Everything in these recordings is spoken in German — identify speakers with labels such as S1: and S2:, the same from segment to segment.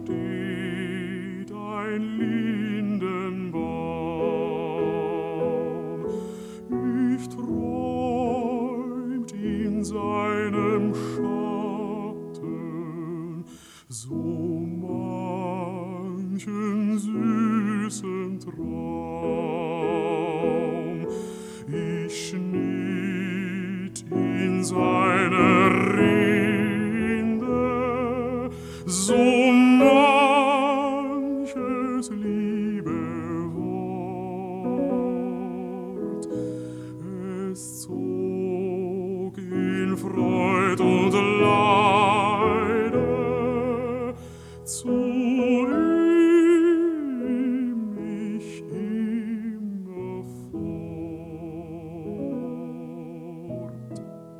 S1: steht ein Lindenbaum. Ich träumt in seinem Schatten so manchen süßen Traum. Ich schnitt in seiner Rinde so manches liebe Wort. Es zog in Freud und Leide zu ihm mich immer fort.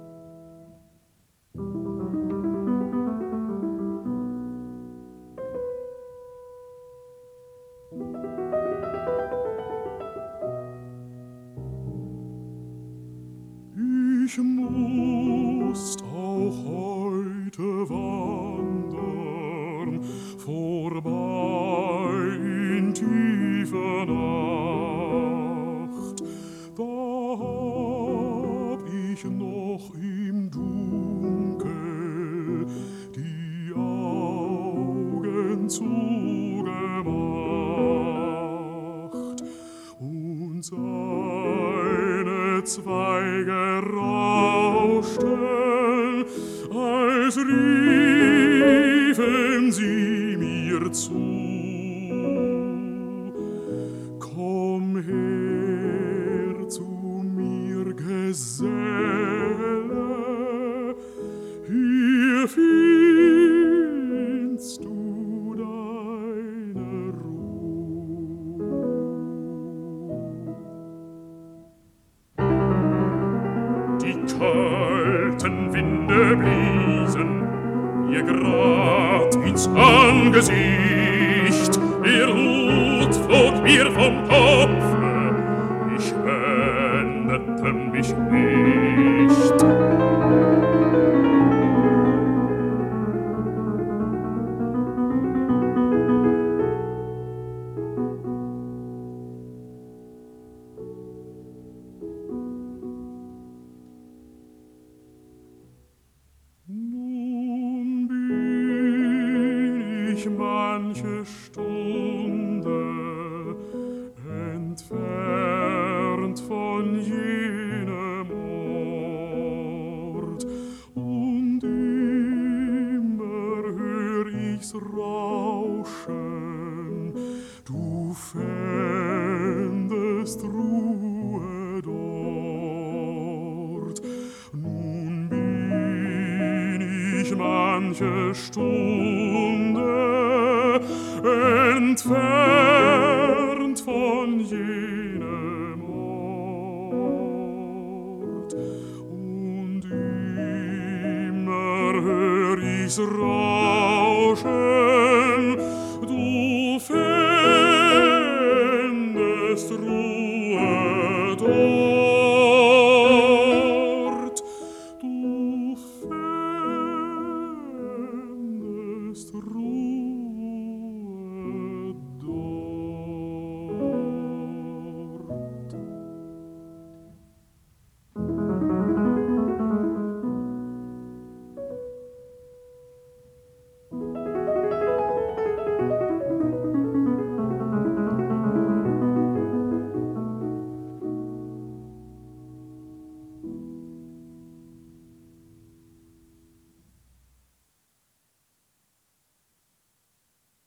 S1: Ich musst auch heute wandern, vorbei in tiefer Nacht. Da hab ich noch im Dunkel die Augen zugemacht und seine Zweige rauschten, als riefen sie mir zu. Komm her zu mir, Geselle, hier findst du deine Ruhe. Die kalten Winde bliesen ihr grad ins Angesicht, ihr Hut flog mir vom Kopfe, ich wendete mich nicht. Nun bin ich manche Stunde entfernt von jenem Ort, und immer hör ich's rauschen, du fändest Ruhe dort. Nun bin ich manche Stunde entfernt von jenem Ort, und immer hör ich's rauschen,